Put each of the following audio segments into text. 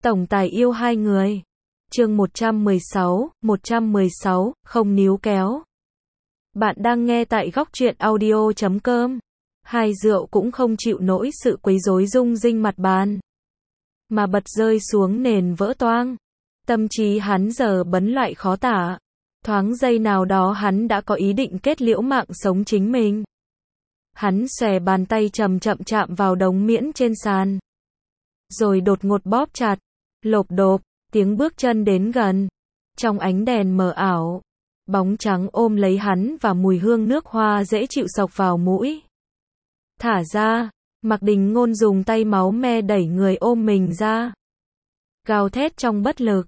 Tổng tài yêu hai người. Chương 116, không níu kéo. Bạn đang nghe tại góc truyện audio.com. Hai rượu cũng không chịu nổi sự quấy rối rung rinh mặt bàn, mà bật rơi xuống nền vỡ toang. Tâm trí hắn giờ bấn loại khó tả. Thoáng giây nào đó hắn đã có ý định kết liễu mạng sống chính mình. Hắn xòe bàn tay chậm chậm chạm vào đống miễn trên sàn, rồi đột ngột bóp chặt. Lộp độp, tiếng bước chân đến gần. Trong ánh đèn mờ ảo, bóng trắng ôm lấy hắn và mùi hương nước hoa dễ chịu xộc vào mũi. Thả ra, Mạc Đình Ngôn dùng tay máu me đẩy người ôm mình ra, gào thét trong bất lực.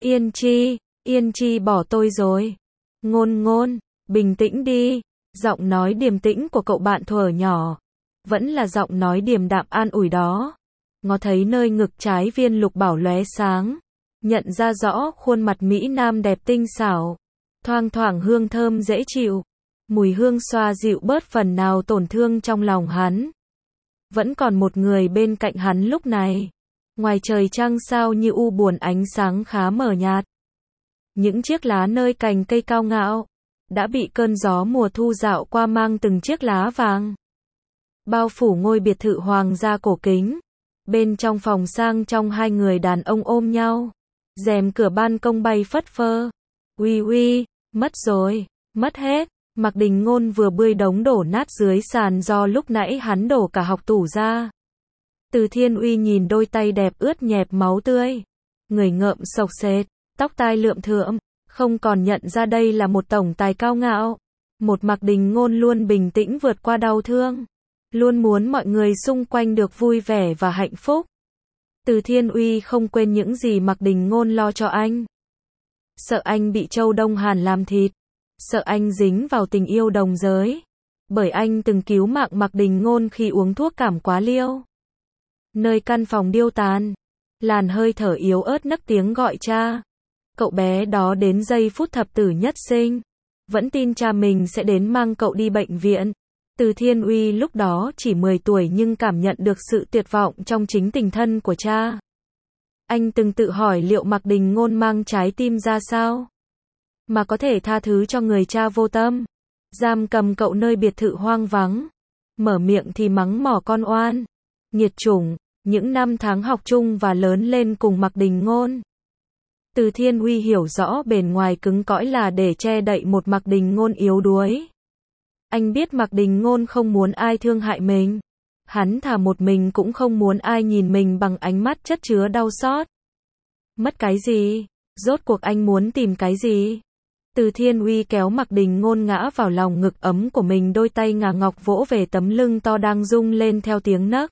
Yên Chi bỏ tôi rồi. Ngôn, bình tĩnh đi. Giọng nói điềm tĩnh của cậu bạn thuở nhỏ, vẫn là giọng nói điềm đạm an ủi đó. Ngó thấy nơi ngực trái viên lục bảo lóe sáng, nhận ra rõ khuôn mặt mỹ nam đẹp tinh xảo, thoang thoảng hương thơm dễ chịu. Mùi hương xoa dịu bớt phần nào tổn thương trong lòng hắn. Vẫn còn một người bên cạnh hắn lúc này. Ngoài trời trăng sao như u buồn, ánh sáng khá mờ nhạt. Những chiếc lá nơi cành cây cao ngạo đã bị cơn gió mùa thu dạo qua mang từng chiếc lá vàng bao phủ ngôi biệt thự hoàng gia cổ kính. Bên trong phòng sang trong, hai người đàn ông ôm nhau. Rèm cửa ban công bay phất phơ. Uy, mất rồi, mất hết. Mạc Đình Ngôn vừa bươi đống đổ nát dưới sàn do lúc nãy hắn đổ cả học tủ ra. Từ Thiên Uy nhìn đôi tay đẹp ướt nhẹp máu tươi, người ngợm sộc sệt, tóc tai lượm thượm, không còn nhận ra đây là một tổng tài cao ngạo. Một Mạc Đình Ngôn luôn bình tĩnh vượt qua đau thương, luôn muốn mọi người xung quanh được vui vẻ và hạnh phúc. Từ Thiên Uy không quên những gì Mạc Đình Ngôn lo cho anh. Sợ anh bị Châu Đông Hàn làm thịt, sợ anh dính vào tình yêu đồng giới, bởi anh từng cứu mạng Mạc Đình Ngôn khi uống thuốc cảm quá liều. Nơi căn phòng điêu tàn, làn hơi thở yếu ớt nấc tiếng gọi cha. Cậu bé đó đến giây phút thập tử nhất sinh, vẫn tin cha mình sẽ đến mang cậu đi bệnh viện. Từ Thiên Uy lúc đó chỉ 10 tuổi nhưng cảm nhận được sự tuyệt vọng trong chính tình thân của cha. Anh từng tự hỏi liệu Mạc Đình Ngôn mang trái tim ra sao mà có thể tha thứ cho người cha vô tâm, giam cầm cậu nơi biệt thự hoang vắng, mở miệng thì mắng mỏ con oan, nghiệt chủng. Những năm tháng học chung và lớn lên cùng Mạc Đình Ngôn, Từ Thiên Uy hiểu rõ bền ngoài cứng cõi là để che đậy một Mạc Đình Ngôn yếu đuối. Anh biết Mạc Đình Ngôn không muốn ai thương hại mình. Hắn thà một mình cũng không muốn ai nhìn mình bằng ánh mắt chất chứa đau xót. Mất cái gì? Rốt cuộc anh muốn tìm cái gì? Từ Thiên Uy kéo Mạc Đình Ngôn ngã vào lòng ngực ấm của mình, đôi tay ngà ngọc vỗ về tấm lưng to đang rung lên theo tiếng nấc.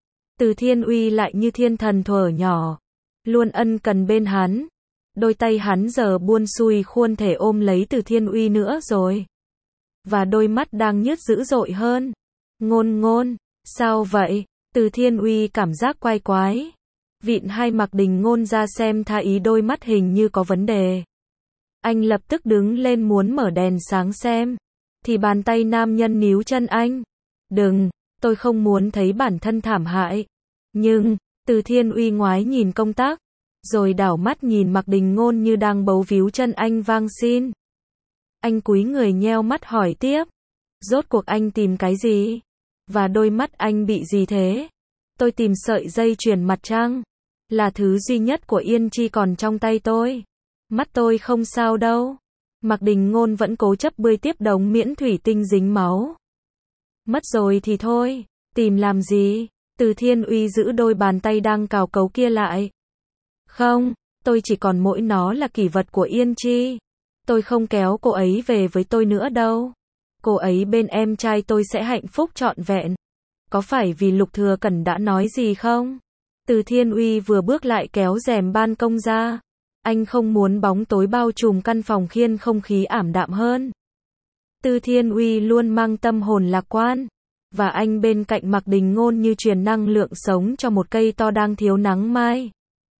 Từ Thiên Uy lại như thiên thần thuở nhỏ, luôn ân cần bên hắn. Đôi tay hắn giờ buôn xuôi khuôn thể ôm lấy Từ Thiên Uy nữa rồi. Và đôi mắt đang nhức dữ dội hơn. Ngôn, sao vậy? Từ Thiên Uy cảm giác quái quái. Vịn hai Mạc Đình Ngôn ra xem tha ý, đôi mắt hình như có vấn đề. Anh lập tức đứng lên muốn mở đèn sáng xem, thì bàn tay nam nhân níu chân anh. Đừng, tôi không muốn thấy bản thân thảm hại. Nhưng, Từ Thiên Uy ngoái nhìn công tắc, rồi đảo mắt nhìn Mạc Đình Ngôn như đang bấu víu chân anh van xin. Anh cúi người nheo mắt hỏi tiếp. Rốt cuộc anh tìm cái gì? Và đôi mắt anh bị gì thế? Tôi tìm sợi dây chuyền mặt trăng. Là thứ duy nhất của Yên Chi còn trong tay tôi. Mắt tôi không sao đâu. Mạc Đình Ngôn vẫn cố chấp bươi tiếp đống miễn thủy tinh dính máu. Mất rồi thì thôi, tìm làm gì? Từ Thiên Uy giữ đôi bàn tay đang cào cấu kia lại. Không, tôi chỉ còn mỗi nó là kỷ vật của Yên Chi. Tôi không kéo cô ấy về với tôi nữa đâu. Cô ấy bên em trai tôi sẽ hạnh phúc trọn vẹn. Có phải vì Lục Thừa Cẩn đã nói gì không? Từ Thiên Uy vừa bước lại kéo rèm ban công ra. Anh không muốn bóng tối bao trùm căn phòng khiến không khí ảm đạm hơn. Từ Thiên Uy luôn mang tâm hồn lạc quan. Và anh bên cạnh Mạc Đình Ngôn như truyền năng lượng sống cho một cây to đang thiếu nắng mai.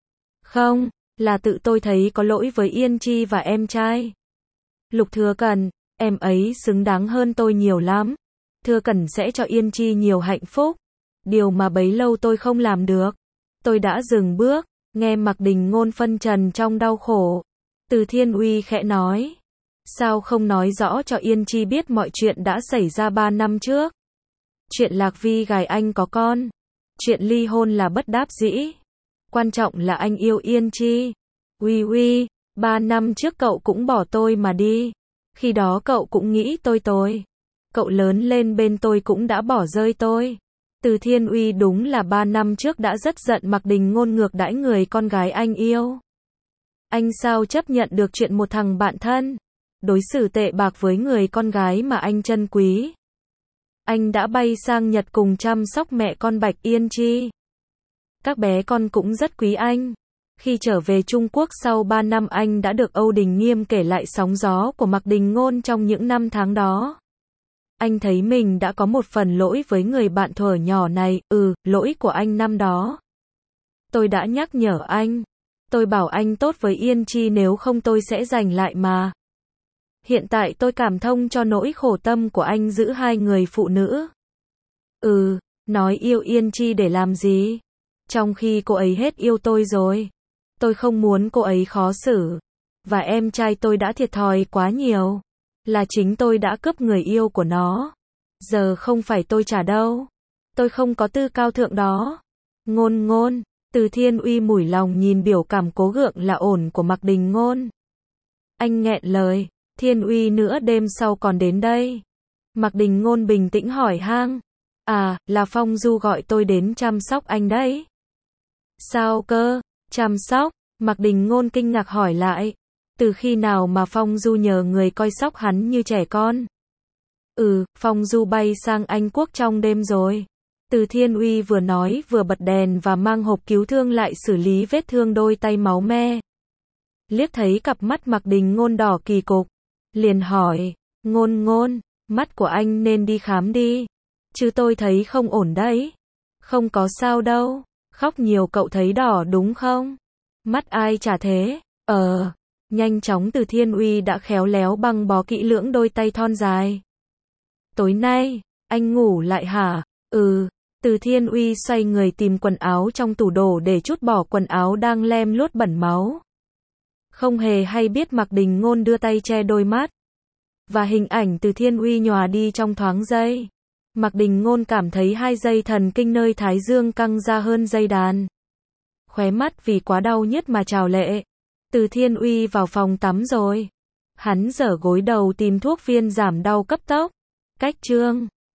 Không, là tự tôi thấy có lỗi với Yên Chi và em trai. Lục Thừa Cẩn, em ấy xứng đáng hơn tôi nhiều lắm. Thừa Cẩn sẽ cho Yên Chi nhiều hạnh phúc. Điều mà bấy lâu tôi không làm được. Tôi đã dừng bước. Nghe Mạc Đình Ngôn phân trần trong đau khổ, Từ Thiên Uy khẽ nói. Sao không nói rõ cho Yên Chi biết mọi chuyện đã xảy ra 3 năm trước? Chuyện Lạc Vi gài anh có con. Chuyện ly hôn là bất đắc dĩ. Quan trọng là anh yêu Yên Chi. Uy, 3 năm trước cậu cũng bỏ tôi mà đi. Khi đó cậu cũng nghĩ tôi. Cậu lớn lên bên tôi cũng đã bỏ rơi tôi. Từ Thiên Uy đúng là 3 năm trước đã rất giận Mạc Đình Ngôn ngược đãi người con gái anh yêu. Anh sao chấp nhận được chuyện một thằng bạn thân đối xử tệ bạc với người con gái mà anh trân quý. Anh đã bay sang Nhật cùng chăm sóc mẹ con Bạch Yên Chi. Các bé con cũng rất quý anh. Khi trở về Trung Quốc sau 3 năm anh đã được Âu Đình Nghiêm kể lại sóng gió của Mạc Đình Ngôn trong những năm tháng đó. Anh thấy mình đã có một phần lỗi với người bạn thuở nhỏ này, lỗi của anh năm đó. Tôi đã nhắc nhở anh. Tôi bảo anh tốt với Yên Chi nếu không tôi sẽ giành lại mà. Hiện tại tôi cảm thông cho nỗi khổ tâm của anh giữ hai người phụ nữ. Nói yêu Yên Chi để làm gì? Trong khi cô ấy hết yêu tôi rồi. Tôi không muốn cô ấy khó xử. Và em trai tôi đã thiệt thòi quá nhiều. Là chính tôi đã cướp người yêu của nó. Giờ không phải tôi trả đâu. Tôi không có tư cao thượng đó. Ngôn. Từ Thiên Uy mủi lòng nhìn biểu cảm cố gượng là ổn của Mạc Đình Ngôn. Anh nghẹn lời. Thiên Uy nửa đêm sau còn đến đây. Mạc Đình Ngôn bình tĩnh hỏi han. Là Phong Du gọi tôi đến chăm sóc anh đấy. Sao cơ? Chăm sóc? Mạc Đình Ngôn kinh ngạc hỏi lại. Từ khi nào mà Phong Du nhờ người coi sóc hắn như trẻ con? Phong Du bay sang Anh Quốc trong đêm rồi. Từ Thiên Uy vừa nói vừa bật đèn và mang hộp cứu thương lại xử lý vết thương đôi tay máu me. Liếc thấy cặp mắt Mạc Đình Ngôn đỏ kỳ cục, liền hỏi, Ngôn, mắt của anh nên đi khám đi. Chứ tôi thấy không ổn đấy. Không có sao đâu. Khóc nhiều cậu thấy đỏ đúng không? Mắt ai chả thế. Nhanh chóng Từ Thiên Uy đã khéo léo băng bó kỹ lưỡng đôi tay thon dài. Tối nay, anh ngủ lại hả? Từ Thiên Uy xoay người tìm quần áo trong tủ đồ để trút bỏ quần áo đang lem luốt bẩn máu. Không hề hay biết Mạc Đình Ngôn đưa tay che đôi mắt. Và hình ảnh Từ Thiên Uy nhòa đi trong thoáng giây. Mạc Đình Ngôn cảm thấy hai dây thần kinh nơi thái dương căng ra hơn dây đàn. Khóe mắt vì quá đau nhức mà trào lệ. Từ Thiên Uy vào phòng tắm rồi. Hắn giở gối đầu tìm thuốc viên giảm đau cấp tốc. Cách chương